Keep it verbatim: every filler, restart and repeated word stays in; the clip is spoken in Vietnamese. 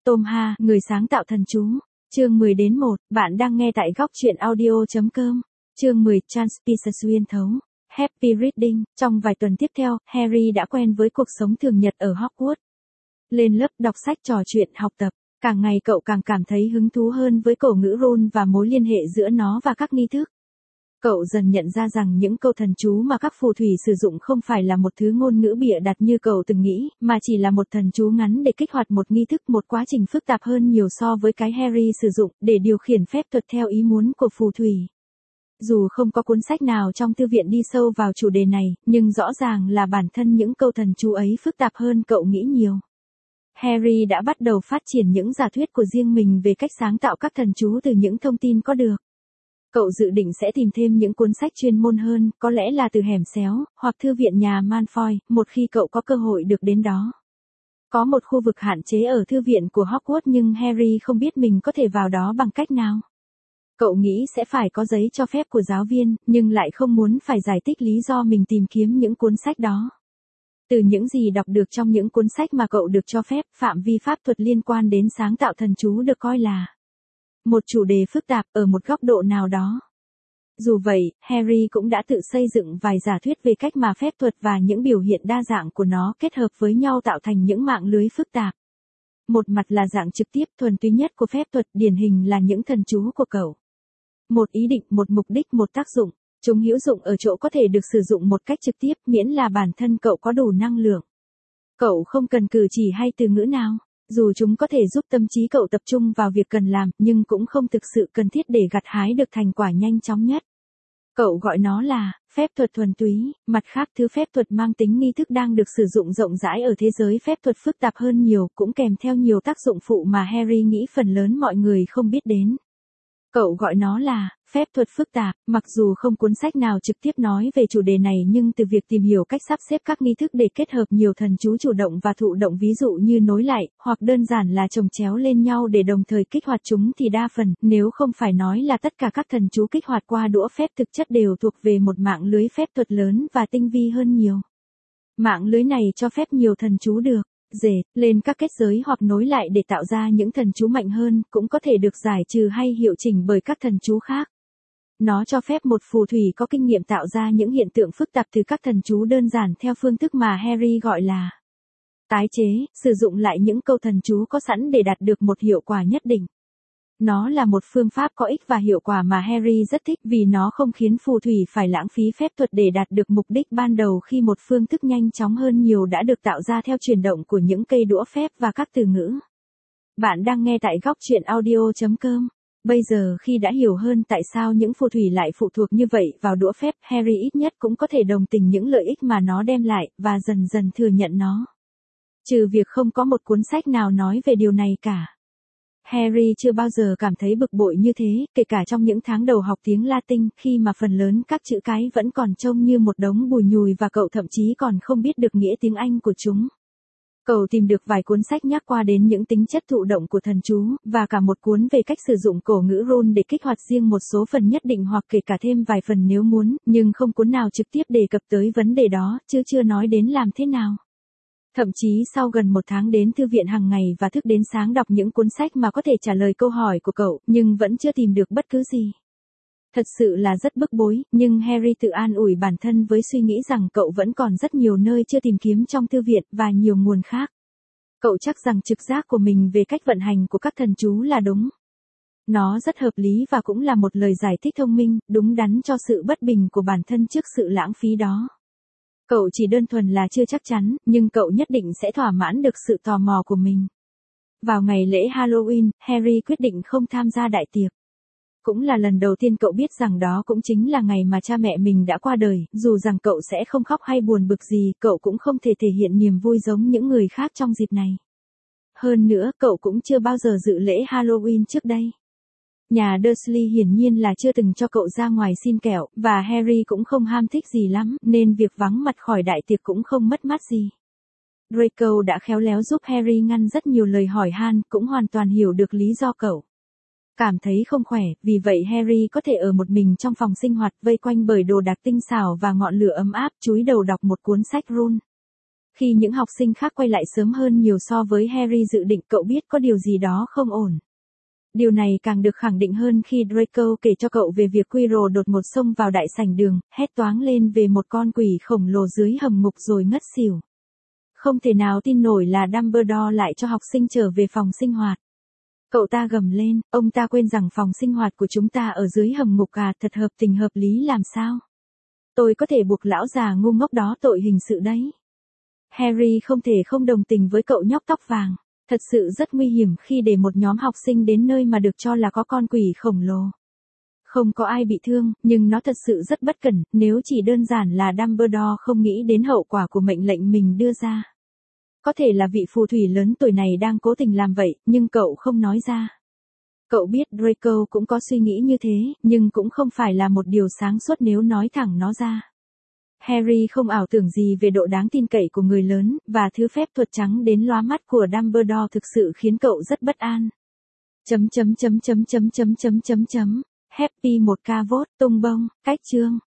Tom Ha, người sáng tạo thần chú. Chương mười đến một, bạn đang nghe tại góc truyện audio chấm com. Chương mười, Transpisca xuyên thấu. Happy Reading. Trong vài tuần tiếp theo, Harry đã quen với cuộc sống thường nhật ở Hogwarts. Lên lớp đọc sách, trò chuyện, học tập. Càng ngày cậu càng cảm thấy hứng thú hơn với cổ ngữ rune và mối liên hệ giữa nó và các nghi thức. Cậu dần nhận ra rằng những câu thần chú mà các phù thủy sử dụng không phải là một thứ ngôn ngữ bịa đặt như cậu từng nghĩ, mà chỉ là một thần chú ngắn để kích hoạt một nghi thức, một quá trình phức tạp hơn nhiều so với cái Harry sử dụng để điều khiển phép thuật theo ý muốn của phù thủy. Dù không có cuốn sách nào trong thư viện đi sâu vào chủ đề này, nhưng rõ ràng là bản thân những câu thần chú ấy phức tạp hơn cậu nghĩ nhiều. Harry đã bắt đầu phát triển những giả thuyết của riêng mình về cách sáng tạo các thần chú từ những thông tin có được. Cậu dự định sẽ tìm thêm những cuốn sách chuyên môn hơn, có lẽ là từ hẻm xéo, hoặc thư viện nhà Malfoy, một khi cậu có cơ hội được đến đó. Có một khu vực hạn chế ở thư viện của Hogwarts nhưng Harry không biết mình có thể vào đó bằng cách nào. Cậu nghĩ sẽ phải có giấy cho phép của giáo viên, nhưng lại không muốn phải giải thích lý do mình tìm kiếm những cuốn sách đó. Từ những gì đọc được trong những cuốn sách mà cậu được cho phép, phạm vi pháp thuật liên quan đến sáng tạo thần chú được coi là một chủ đề phức tạp ở một góc độ nào đó. Dù vậy, Harry cũng đã tự xây dựng vài giả thuyết về cách mà phép thuật và những biểu hiện đa dạng của nó kết hợp với nhau tạo thành những mạng lưới phức tạp. Một mặt là dạng trực tiếp thuần túy nhất của phép thuật, điển hình là những thần chú của cậu. Một ý định, một mục đích, một tác dụng. Chúng hữu dụng ở chỗ có thể được sử dụng một cách trực tiếp miễn là bản thân cậu có đủ năng lượng. Cậu không cần cử chỉ hay từ ngữ nào. Dù chúng có thể giúp tâm trí cậu tập trung vào việc cần làm, nhưng cũng không thực sự cần thiết để gặt hái được thành quả nhanh chóng nhất. Cậu gọi nó là phép thuật thuần túy. Mặt khác, thứ phép thuật mang tính nghi thức đang được sử dụng rộng rãi ở thế giới phép thuật phức tạp hơn nhiều, cũng kèm theo nhiều tác dụng phụ mà Harry nghĩ phần lớn mọi người không biết đến. Cậu gọi nó là phép thuật phức tạp. Mặc dù không cuốn sách nào trực tiếp nói về chủ đề này, nhưng từ việc tìm hiểu cách sắp xếp các nghi thức để kết hợp nhiều thần chú chủ động và thụ động, ví dụ như nối lại, hoặc đơn giản là chồng chéo lên nhau để đồng thời kích hoạt chúng, thì đa phần, nếu không phải nói là tất cả các thần chú kích hoạt qua đũa phép thực chất đều thuộc về một mạng lưới phép thuật lớn và tinh vi hơn nhiều. Mạng lưới này cho phép nhiều thần chú được dệt lên các kết giới hoặc nối lại để tạo ra những thần chú mạnh hơn, cũng có thể được giải trừ hay hiệu chỉnh bởi các thần chú khác. Nó cho phép một phù thủy có kinh nghiệm tạo ra những hiện tượng phức tạp từ các thần chú đơn giản theo phương thức mà Harry gọi là tái chế, sử dụng lại những câu thần chú có sẵn để đạt được một hiệu quả nhất định. Nó là một phương pháp có ích và hiệu quả mà Harry rất thích vì nó không khiến phù thủy phải lãng phí phép thuật để đạt được mục đích ban đầu, khi một phương thức nhanh chóng hơn nhiều đã được tạo ra theo chuyển động của những cây đũa phép và các từ ngữ. Bạn đang nghe tại góc truyện audio chấm com. Bây giờ khi đã hiểu hơn tại sao những phù thủy lại phụ thuộc như vậy vào đũa phép, Harry ít nhất cũng có thể đồng tình những lợi ích mà nó đem lại, và dần dần thừa nhận nó. Trừ việc không có một cuốn sách nào nói về điều này cả. Harry chưa bao giờ cảm thấy bực bội như thế, kể cả trong những tháng đầu học tiếng Latin, khi mà phần lớn các chữ cái vẫn còn trông như một đống bùi nhùi và cậu thậm chí còn không biết được nghĩa tiếng Anh của chúng. Cậu tìm được vài cuốn sách nhắc qua đến những tính chất thụ động của thần chú, và cả một cuốn về cách sử dụng cổ ngữ rune để kích hoạt riêng một số phần nhất định hoặc kể cả thêm vài phần nếu muốn, nhưng không cuốn nào trực tiếp đề cập tới vấn đề đó, chứ chưa nói đến làm thế nào. Thậm chí sau gần một tháng đến thư viện hàng ngày và thức đến sáng đọc những cuốn sách mà có thể trả lời câu hỏi của cậu, nhưng vẫn chưa tìm được bất cứ gì. Thật sự là rất bức bối, nhưng Harry tự an ủi bản thân với suy nghĩ rằng cậu vẫn còn rất nhiều nơi chưa tìm kiếm trong thư viện, và nhiều nguồn khác. Cậu chắc rằng trực giác của mình về cách vận hành của các thần chú là đúng. Nó rất hợp lý và cũng là một lời giải thích thông minh, đúng đắn cho sự bất bình của bản thân trước sự lãng phí đó. Cậu chỉ đơn thuần là chưa chắc chắn, nhưng cậu nhất định sẽ thỏa mãn được sự tò mò của mình. Vào ngày lễ Halloween, Harry quyết định không tham gia đại tiệc. Cũng là lần đầu tiên cậu biết rằng đó cũng chính là ngày mà cha mẹ mình đã qua đời, dù rằng cậu sẽ không khóc hay buồn bực gì, cậu cũng không thể thể hiện niềm vui giống những người khác trong dịp này. Hơn nữa, cậu cũng chưa bao giờ dự lễ Halloween trước đây. Nhà Dursley hiển nhiên là chưa từng cho cậu ra ngoài xin kẹo, và Harry cũng không ham thích gì lắm, nên việc vắng mặt khỏi đại tiệc cũng không mất mát gì. Draco đã khéo léo giúp Harry ngăn rất nhiều lời hỏi han, cũng hoàn toàn hiểu được lý do cậu cảm thấy không khỏe, vì vậy Harry có thể ở một mình trong phòng sinh hoạt, vây quanh bởi đồ đạc tinh xảo và ngọn lửa ấm áp, chúi đầu đọc một cuốn sách rune. Khi những học sinh khác quay lại sớm hơn nhiều so với Harry dự định, cậu biết có điều gì đó không ổn. Điều này càng được khẳng định hơn khi Draco kể cho cậu về việc Quirrell đột ngột xông vào đại sảnh đường, hét toáng lên về một con quỷ khổng lồ dưới hầm ngục rồi ngất xỉu. Không thể nào tin nổi là Dumbledore lại cho học sinh trở về phòng sinh hoạt. Cậu ta gầm lên, ông ta quên rằng phòng sinh hoạt của chúng ta ở dưới hầm ngục à, thật hợp tình hợp lý làm sao? Tôi có thể buộc lão già ngu ngốc đó tội hình sự đấy. Harry không thể không đồng tình với cậu nhóc tóc vàng. Thật sự rất nguy hiểm khi để một nhóm học sinh đến nơi mà được cho là có con quỷ khổng lồ. Không có ai bị thương, nhưng nó thật sự rất bất cẩn, nếu chỉ đơn giản là Dumbledore không nghĩ đến hậu quả của mệnh lệnh mình đưa ra. Có thể là vị phù thủy lớn tuổi này đang cố tình làm vậy, nhưng cậu không nói ra. Cậu biết Draco cũng có suy nghĩ như thế, nhưng cũng không phải là một điều sáng suốt nếu nói thẳng nó ra. Harry không ảo tưởng gì về độ đáng tin cậy của người lớn, và thứ phép thuật trắng đến lóa mắt của Dumbledore thực sự khiến cậu rất bất an. Chấm chấm chấm chấm chấm chấm chấm chấm chấm. Happy một ca vote tung bông, cách chương.